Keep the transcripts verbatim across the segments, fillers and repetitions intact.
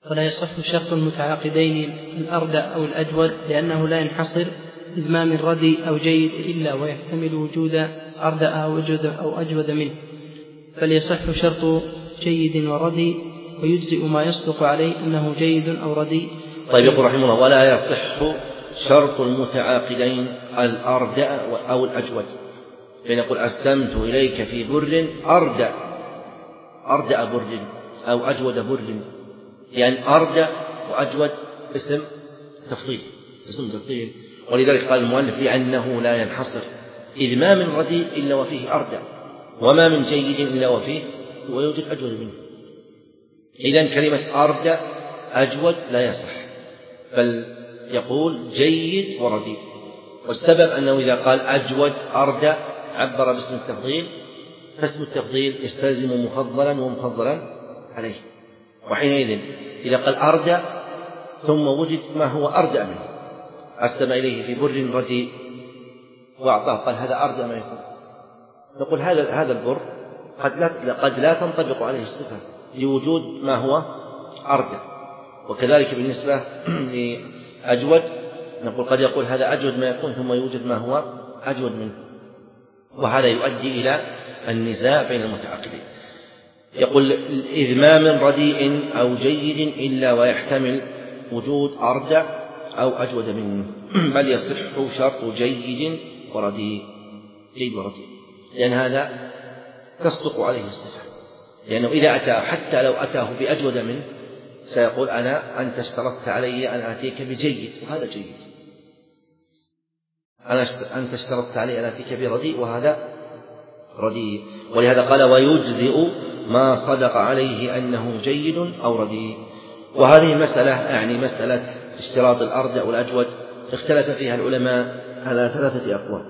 ولا يصح شرط المتعاقدين الأردى أو الأجود لأنه لا ينحصر إذ ما من ردي أو جيد إلا ويحتمل وجود أردى أو أجود أو أجود منه، فليصح شرط جيد وردي ويجزئ ما يصدق عليه أنه جيد أو ردي. طيب يقول رحمه الله: ولا يصح شرط المتعاقدين الأردى أو الأجود، فنقول: أسلمت إليك في بر أردى أردى بر أو أجود بر، يعني أردى وأجود اسم تفضيل اسم تفضيل ولذلك قال المؤلف: لأنه لا ينحصر، إذ ما من ردي إلا وفيه أردى، وما من جيد إلا وفيه ويوجد أجود منه. إذن كلمة أردى أجود لا يصح، بل يقول جيد وردي. والسبب أنه إذا قال أجود أردى عبر باسم التفضيل، فاسم التفضيل يستلزم مفضلا ومفضلا عليه، وحينئذ إذا قال أردى ثم وجد ما هو أردى منه، أسلم إليه في بر ردي وأعطاه، قال هذا أردى ما يكون، نقول هذا هذا البر قد لا, قد لا تنطبق عليه الصفة لوجود ما هو أردى. وكذلك بالنسبة لأجود نقول قد يقول هذا أجود ما يكون ثم يوجد ما هو أجود منه، وهذا يؤدي إلى النزاع بين المتعاقدين. يقول: إذ ما من رديء أو جيد إلا ويحتمل وجود أردى أو أجود منه، بل يصح شرط جيد ورديء جيد ورديء، لأن هذا تصدق عليه الصفة، لأنه إذا أتى حتى لو أتاه بأجود منه سيقول: أنا أنت اشترطت علي أن آتيك بجيد وهذا جيد، أنا أنت اشترطت علي أن آتيك برديء وهذا رديء. ولهذا قال: ويجزئ ما صدق عليه أنه جيد أو رديء. وهذه مسألة يعني مسألة اشتراط الأردى أو الأجود اختلف فيها العلماء على ثلاثة أقوال.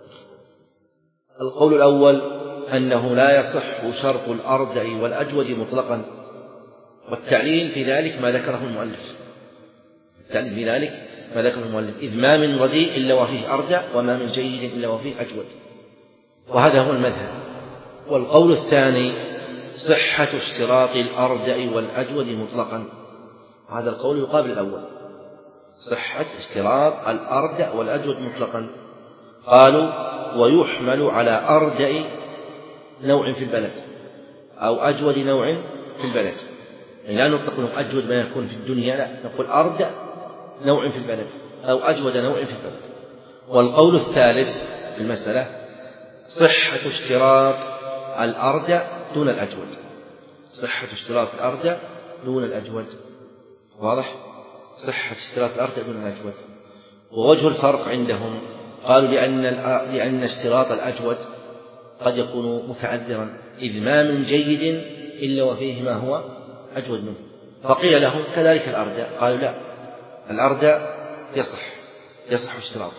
القول الأول أنه لا يصح شرط الأردى والأجود مطلقا، والتعليل في ذلك ما ذكره المؤلف التعليل في ذلك ما ذكره المؤلف إذ ما من رديء إلا وفيه أردى وما من جيد إلا وفيه أجود، وهذا هو المذهب. والقول الثاني صحة اشتراط الأردى والأجود مطلقا، هذا القول يقابل الأول، صحة اشتراط الأردى والأجود مطلقا. قالوا: ويحمل على أردى نوع في البلد أو أجود نوع في البلد، يعني لا نطلق أجود ما يكون في الدنيا، لا نقول أردى نوع في البلد أو أجود نوع في البلد. والقول الثالث في المسألة صحة اشتراط الأردى دون الأجود، صحة اشتراط الأردى دون الأجود، واضح؟ صحة اشتراط الأردى دون الأجود. ووجه الفرق عندهم قالوا لأن لأن اشتراط الأجود قد يكون متعذرا، إذ ما من جيد إلا وفيه ما هو أجود منه. فقيل لهم كذلك الأردى، قالوا لا، الأردى يصح يصح اشتراطه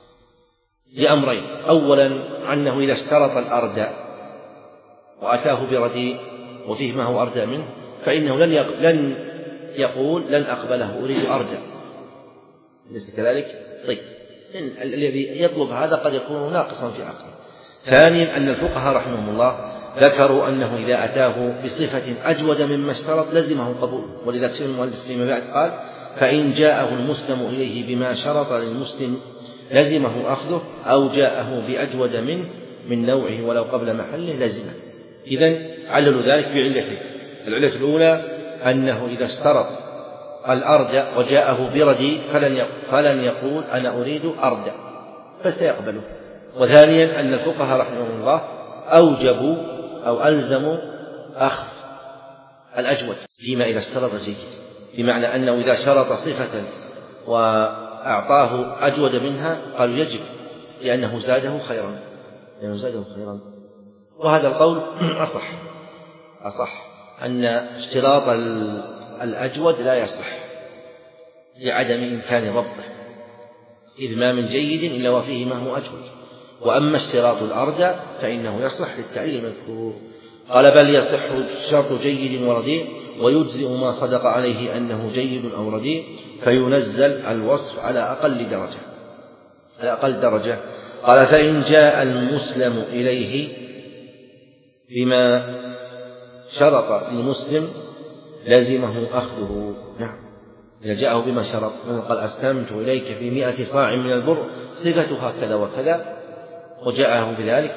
لأمرين: أولا أنه إذا اشترط الأردى وأتاه برديء وفيه ما هو أردى منه فإنه لن لن يقول لن أقبله أريد أردى، ليس كذلك؟ طيب، الذي يطلب هذا قد يكون ناقصا في عقله. ثانيا أن الفقهاء رحمهم الله ذكروا أنه إذا أتاه بصفة أجود مما اشترط لزمه قبوله، ولذا كتب المؤلف فيما بعد قال: فإن جاءه المسلم إليه بما شرط للمسلم لزمه أخذه، أو جاءه بأجود منه من نوعه ولو قبل محله لزمه. إذن عللوا ذلك بعلتين: العلة الأولى أنه إذا اشترط الأردى وجاءه بردي فلن فلن يقول أنا أريد أردى فسيقبله. وثانيا أن الفقهاء رحمهم الله أوجبوا أو ألزموا أخذ الأجود فيما إذا اشترط جيد، بمعنى أنه إذا شرط صفة وأعطاه أجود منها قالوا يجب، لأنه زاده خيرا لأنه زاده خيرا وهذا القول أصح أصح أن اشتراط الأجود لا يصح لعدم إمكان ضبطه، إذ ما من جيد إلا وفيه ما هو أجود. وأما اشتراط الأردى فإنه يصلح للتعليل المذكور. قال: بل يصح شرط جيد ورديء ويجزئ ما صدق عليه أنه جيد أو رديء، فينزل الوصف على أقل درجة على أقل درجة. قال: فإن جاء المسلم إليه بما شرط المسلم لزمه أخذه. نعم، إذا جاءه بما شرط، مثلا قال أسلمت إليك في مئة صاع من البر صفتها كذا وكذا، وجاءه بذلك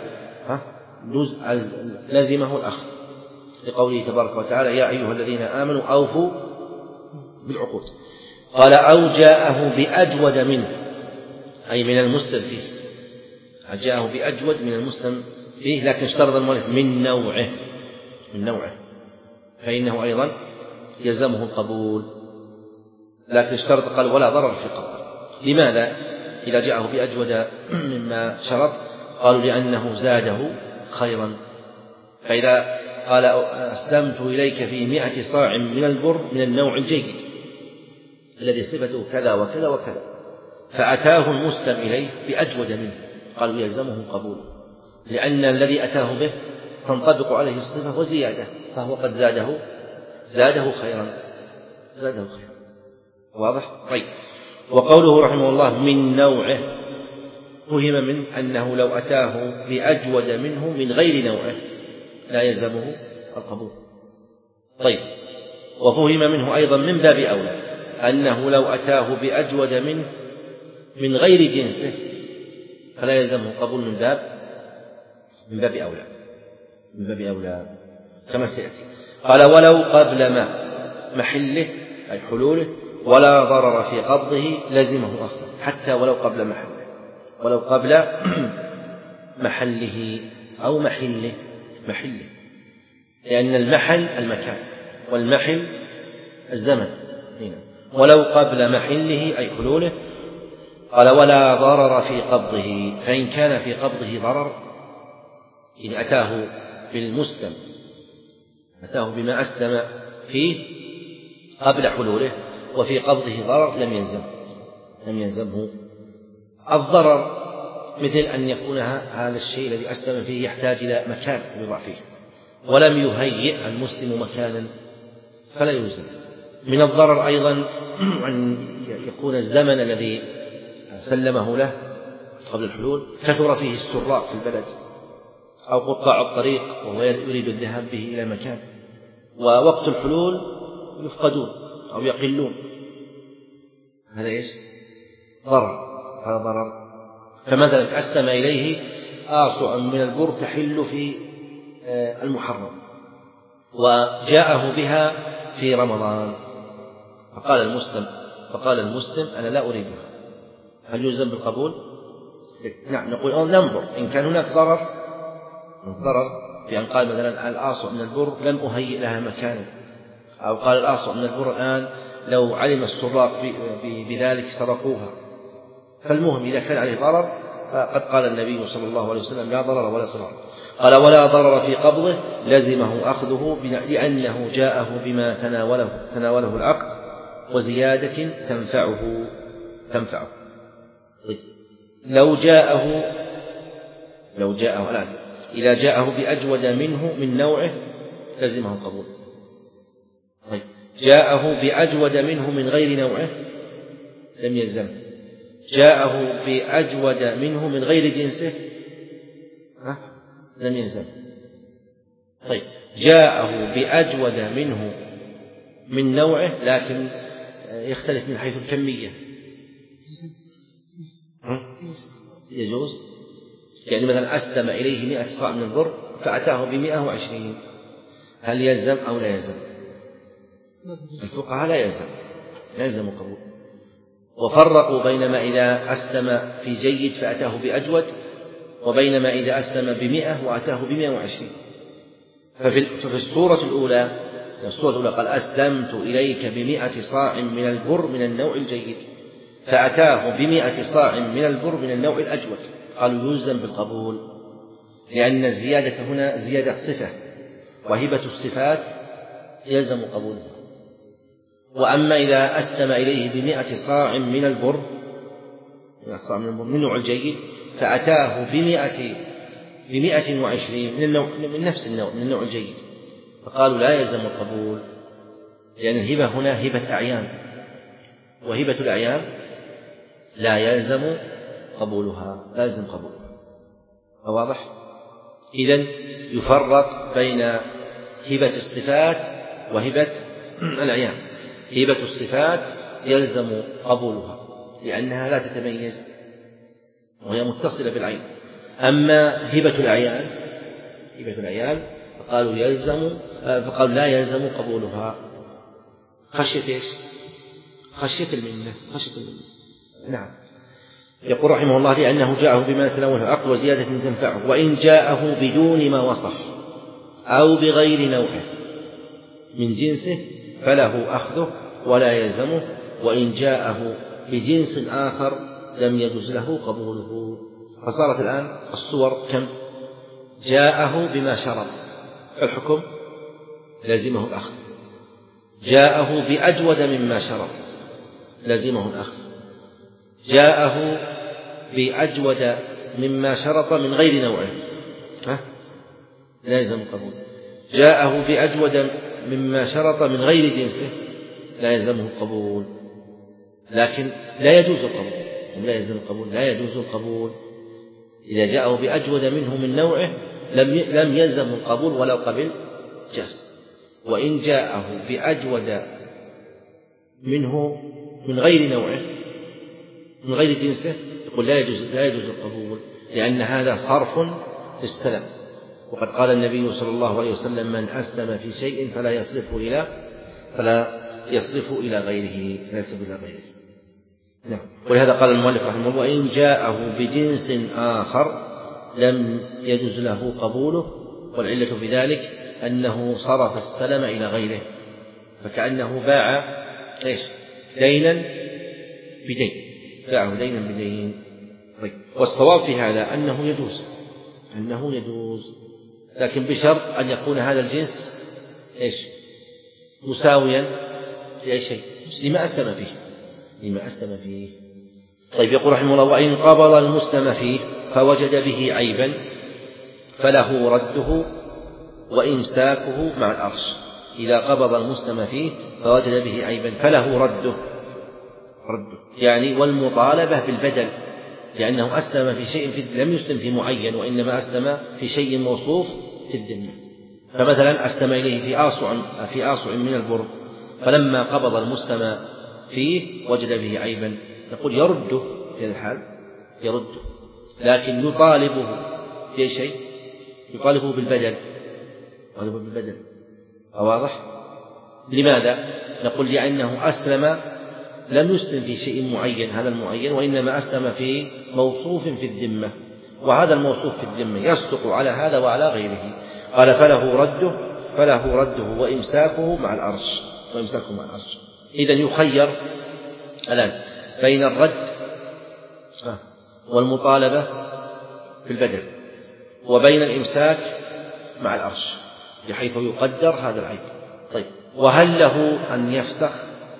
لزمه الأخذ، لقوله تبارك وتعالى يا أيها الذين آمنوا أوفوا بالعقود. قال أو جاءه بأجود منه، أي من المسلم فيه، جاءه بأجود من المسلم فيه، لكن اشترط المؤلف من نوعه من نوعه فإنه أيضا يلزمه القبول، لكن اشترط قال ولا ضرر في القبول. لماذا إذا جاءه بأجود مما شرط؟ قالوا لأنه زاده خيرا. فإذا قال أسلمت إليك في مئة صاع من البر من النوع الجيد الذي صفته كذا وكذا وكذا، فأتاه المسلم إليه بأجود منه، قالوا يلزمه قبول، لأن الذي أتاه به تنطبق عليه الصفة وزيادة، فهو قد زاده زاده خيرا زاده خيرا. واضح؟ طيب. وقوله رحمه الله من نوعه، فهم من أنه لو أتاه بأجود منه من غير نوعه لا يلزمه القبول. طيب. وفهم منه أيضا من باب أولى أنه لو أتاه بأجود منه من غير جنسه فلا يلزمه القبول من باب من باب أولى من باب أولى كما سيأتي. قال ولو قبل ما محله أي حلوله ولا ضرر في قبضه لزمه أخذه، حتى ولو قبل محله، ولو قبل محله أو محله محله لأن المحل المكان والمحل الزمن هنا. ولو قبل محله أي حلوله. قال ولا ضرر في قبضه، فإن كان في قبضه ضرر، إن أتاه بالمسلم أتاه بما أسلم فيه قبل حلوله وفي قبضه ضرر لم يلزم لم يلزمه الضرر، مثل أن يكون هذا الشيء الذي أسلم فيه يحتاج إلى مكان يضع فيه ولم يهيئ المسلم مكانا فلا يلزم. من الضرر أيضا أن يكون الزمن الذي سلمه له قبل الحلول كثر فيه السراق في البلد أو قطاع الطريق وهو يريد الذهاب به إلى مكان، ووقت الحلول يفقدون أو يقلون، هذا إيش؟ ضرر هذا ضرر. فمثلا أسلم إليه آصع من البر تحل في المحرم وجاءه بها في رمضان، فقال المسلم فقال المسلم أنا لا أريدها، هل يلزم بالقبول؟ نعم، نقول أو ننظر إن كان هناك ضرر ضرر بأن قال مثلا الآصع من البر لم أهيئ لها مكانا، أو قال الآصع من البر الآن لو علم السراق بذلك سرقوها. فالمهم إذا كان عليه ضرر فقد قال النبي صلى الله عليه وسلم لا ضرر ولا ضرر. قال ولا ضرر في قبضه لزمه أخذه لأنه جاءه بما تناوله تناوله العقد وزيادة تنفعه تنفعه لو جاءه لو جاءه الآن إذا جاءه بأجود منه من نوعه لزمه القبول. طيب. جاءه بأجود منه من غير نوعه لم يلزمه. جاءه بأجود منه من غير جنسه ها؟ لم يلزم. طيب. جاءه بأجود منه من نوعه لكن يختلف من حيث الكمية، يجوز. يعني مثلا أسلم إليه مئة صاع من البر فأتاه بمئة وعشرين، هل يلزم أو لا يلزم؟ الفقهاء لا يلزم لا يلزم قبول. وفرقوا بينما إذا أسلم في جيد فأتاه بأجود وبينما إذا أسلم بمئة وأتاه بمئة وعشرين. ففي الصورة الأولى الصورة الأولى قال أسلمت إليك بمئة صاع من البر من النوع الجيد، فأتاه بمئة صاع من البر من النوع الأجود، قالوا يلزم بالقبول، لأن الزيادة هنا زيادة صفة، وهبة الصفات يلزم قبولها. وأما إذا أسلم إليه بمئة صاع من البر صاع من البر من النوع الجيد فأتاه بمئة بمئة وعشرين من, النوع من نفس النوع من النوع الجيد، فقالوا لا يلزم القبول، لأن الهبة هنا هبة أعيان، وهبة الأعيان لا يلزم قبولها لا يلزم قبولها. واضح؟ إذن يفرق بين هبة الصفات وهبة الأعيان. هبة الصفات يلزم قبولها لأنها لا تتميز وهي متصلة بالعين. أما هبة الأعيان هبة الأعيان فقالوا يلزم فقالوا لا يلزم قبولها خشية إيش؟ خشية المنة خشية المنة. نعم. يقول رحمه الله لأنه جاءه بما تناوله عقل وزيادة تنفعه، وإن جاءه بدون ما وصف أو بغير نوعه من جنسه فله أخذه ولا يلزمه، وإن جاءه بجنس آخر لم يجوز له قبوله. فصارت الآن الصور كم؟ جاءه بما شرط الحكم لازمه الأخذ، جاءه بأجود مما شرط لازمه الأخذ، جاءه بأجود مما شرط من غير نوعه ها؟ لازم قبول، جاءه بأجود مما شرط من غير جنسه لا يلزمه القبول، لكن لا يجوز القبول لا يلزم القبول لا يجوز القبول. إذا جاءه بأجود منه من نوعه لم لم يلزم القبول ولو قبل جاز. وإن جاءه بأجود منه من غير نوعه من غير جنسه يقول لا يجوز لا يجوز القبول، لأن هذا صرف للسلم. وقد قال النبي صلى الله عليه وسلم من أسلم في شيء فلا يصرفه إلى فلا يصرفه إلى غيره لا يصرفه إلى غيره. نعم. ولهذا قال المؤلف رحمه الله وإن جاءه بجنس آخر لم يجوز له قبوله، والعلة في ذلك أنه صرف السلم إلى غيره، فكأنه باع إيش؟ دينا بدين باعه دينا بدين. طيب. والصواب في هذا أنه يجوز أنه يجوز لكن بشرط أن يكون هذا الجنس إيش؟ مساويا لأي شيء لما أسلم فيه لما أسلم فيه. طيب. يقول رحمه الله وإن قبض المسلم فيه فوجد به عيبا فله رده وإمساكه مع الأرش. إذا قبض المسلم فيه فوجد به عيبا فله رده رده يعني والمطالبة بالبدل، لأنه أسلم في شيء في لم يسلم في معين وإنما أسلم في شيء موصوف في الذمة. فمثلا أسلم إليه في آصع في آصع من البر، فلما قبض المسلم فيه وجد به عيبا نقول يرده في هذا الحال يرده، لكن يطالبه في شيء يطالبه بالبدل يطالبه بالبدل. واضح؟ لماذا؟ نقول لأنه أسلم لم يسلم في شيء معين هذا المعين وإنما أسلم في موصوف في الذمة، وهذا الموصوف في الذمة يصدق على هذا وعلى غيره. قال فله رده فله رده وإمساكه مع الأرش وإمساكه مع الأرش. إذن يخير الآن بين الرد والمطالبة في البدل وبين الإمساك مع الأرش بحيث يقدر هذا العيب. طيب. وهل له أن يفسخ؟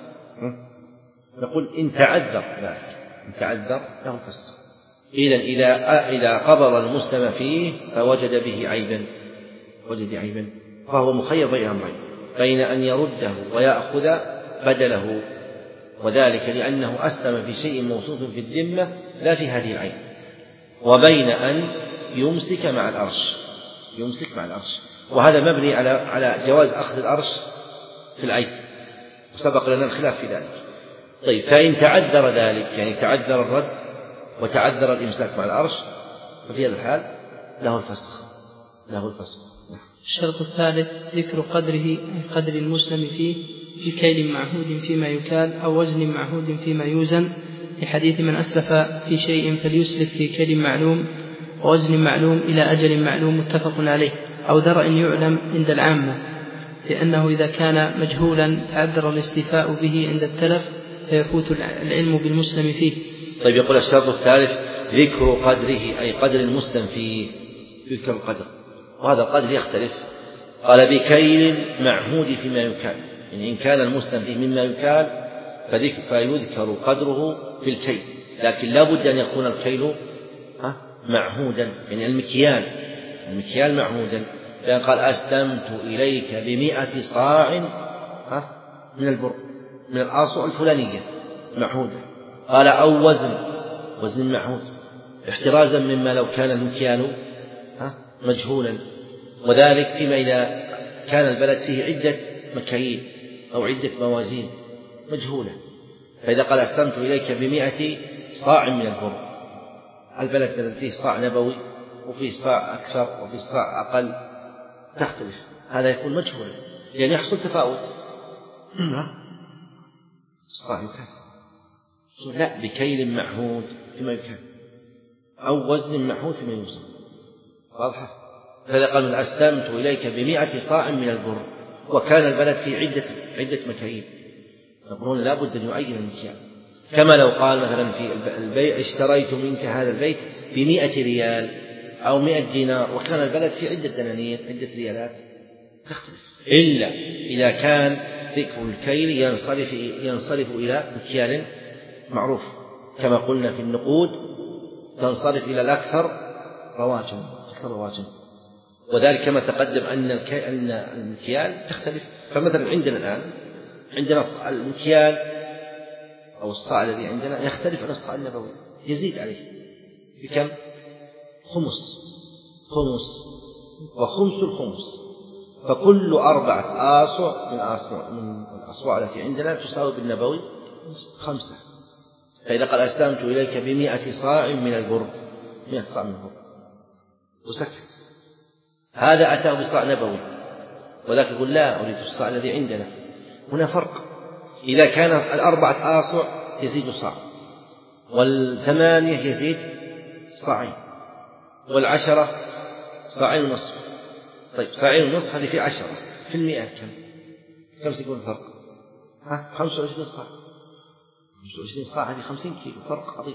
نقول إن تعذر ذلك إن تعذر له الفسخ. إذن إذا إذا قبض المسلم فيه فوجد به عيبا وجد عيبا فهو مخير بين أمرين، بين أن يرده ويأخذ بدله، وذلك لأنه أسلم في شيء موصوف في الذمة لا في هذه العين، وبين أن يمسك مع الأرش يمسك مع الأرش وهذا مبني على على جواز أخذ الأرش في العين، سبق لنا الخلاف في ذلك. طيب. فإن تعذر ذلك يعني تعذر الرد وتعذر الإمساك مع الأرش ففي هذا الحال له الفسخ له الفسخ. الشرط الثالث ذكر قدره أي قدر المسلم فيه في كيل معهود فيما يكال أو وزن معهود فيما يوزن، لحديث من أسلف في شيء فليسلف في كيل معلوم ووزن معلوم إلى أجل معلوم متفق عليه، أو ذرأ يعلم عند العامة، لأنه إذا كان مجهولا تعذر الاستيفاء به عند التلف فيفوت العلم بالمسلم فيه. طيب. يقول الشرط الثالث ذكر قدره أي قدر المسلم فيه يذكر القدر، وهذا القدر يختلف. قال بكيل معهود فيما يكال، يعني إن كان المسلم فيه مما يكال فيذكر قدره في الكيل، لكن لا بد أن يكون الكيل معهودا يعني المكيال المكيال معهودا. لأن قال أسلمت إليك بمئة صاع من البر من الآصع الفلانية معهودة. قال أو وزن وزن معهود احترازا مما لو كان المكيال مجهولا، وذلك فيما إذا كان البلد فيه عدة مكاييل أو عدة موازين مجهولة. فإذا قال أسلمت إليك بمئة صاع من البر، البلد بدل فيه صاع نبوي وفيه صاع أكثر وفيه صاع أقل تختلف، هذا يكون مجهولا يعني يحصل تفاوت. الصاع يكال لا بكيل معهود فيما يكال أو وزن معهود فيما يوزن، واضحة. فإذا قال أسلمت إليك بمئة صاع من البر وكان البلد في عدة عدة مكاييل، يقولون لا بد أن يعين المكيال. كما لو قال مثلا في البيع اشتريت منك هذا البيت بمئة ريال أو مئة دينار وكان البلد في عدة دنانير عدة ريالات تختلف، إلا إذا كان ذكر الكيل ينصرف ينصرف إلى مكيال معروف، كما قلنا في النقود تنصرف إلى الأكثر رواجا أكثر رواجا، وذلك كما تقدم أن أن المكيال تختلف. فمثلا عندنا الآن عندنا المكيال أو الصاع الذي عندنا يختلف عن الصاع النبوي، يزيد عليه بكم؟ خمس خمس وخمس الخمس، فكل أربعة آصع من آصع من الأصواع التي عندنا تساوي بالنبوي خمسة. فإذا قال أسلمت إليك بمئة صاع من البر، مئة صاع من البر وسكت، هذا أتاه بصاع نبوي وذاك يقول لا أريد الصاع الذي عندنا. هنا فرق، إذا كان الأربعة آصع يزيد صاع، والثمانية يزيد صاعين، والعشرة صاعين ونصف. طيب صاعين ونصف هذه في عشرة في المئة كم كم سيكون الفرق؟ ها خمسة وعشرين صاع، خمسة وعشرين صاع هذه خمسين كيلو، فرق عظيم.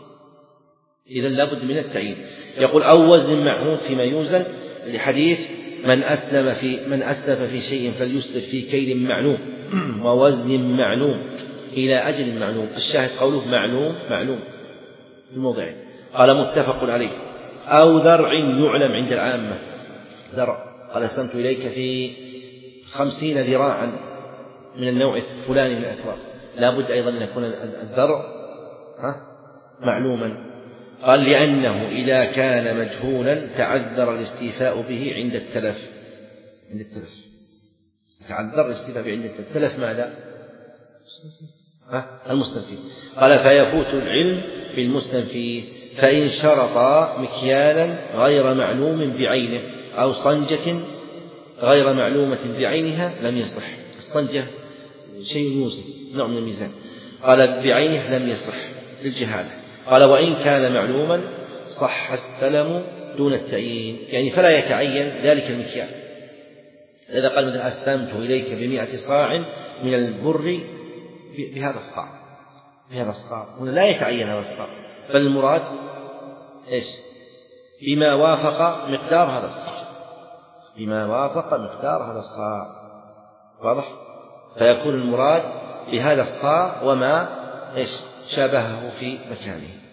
إذن لابد من التعيين. يقول أو وزن معهود فيما يوزن، لحديث من أسلم في من أسلف في شيء فليسلف في كيل معلوم ووزن معلوم إلى أجل معلوم. الشاهد قوله معلوم معلوم في الموضع. قال متفق عليه. أو ذرع يعلم عند العامة، ذرع قال أسلمت إليك في خمسين ذراعا من النوع الفلاني من الأثواب، لا بد أيضا أن يكون الذرع معلوما. قال لأنه إذا كان مجهولا تعذر الاستيفاء به عند التلف، عند التلف تعذر الاستيفاء به عند التلف. تلف ماذا؟ المستنفي. قال فيفوت العلم بالمستنفي فإن شرط مكيالا غير معلوم بعينه أو صنجة غير معلومة بعينها لم يصح. الصنجة شيء يوزن، نوع من الميزان، قال بعينه لم يصح للجهالة. قال وإن كان معلوما صح السلم دون التعيين، يعني فلا يتعين ذلك المكيال. إذا قال مثلا أسلمت إليك بمئة صاع من البر بهذا الصاع بهذا الصاع، هنا لا يتعين هذا الصاع، بل المراد إيش؟ بما وافق مقدار هذا الصاع، بما وافق مقدار هذا الصاع، واضح؟ فيكون المراد بهذا الصاع وما إيش شابهه في مكانه.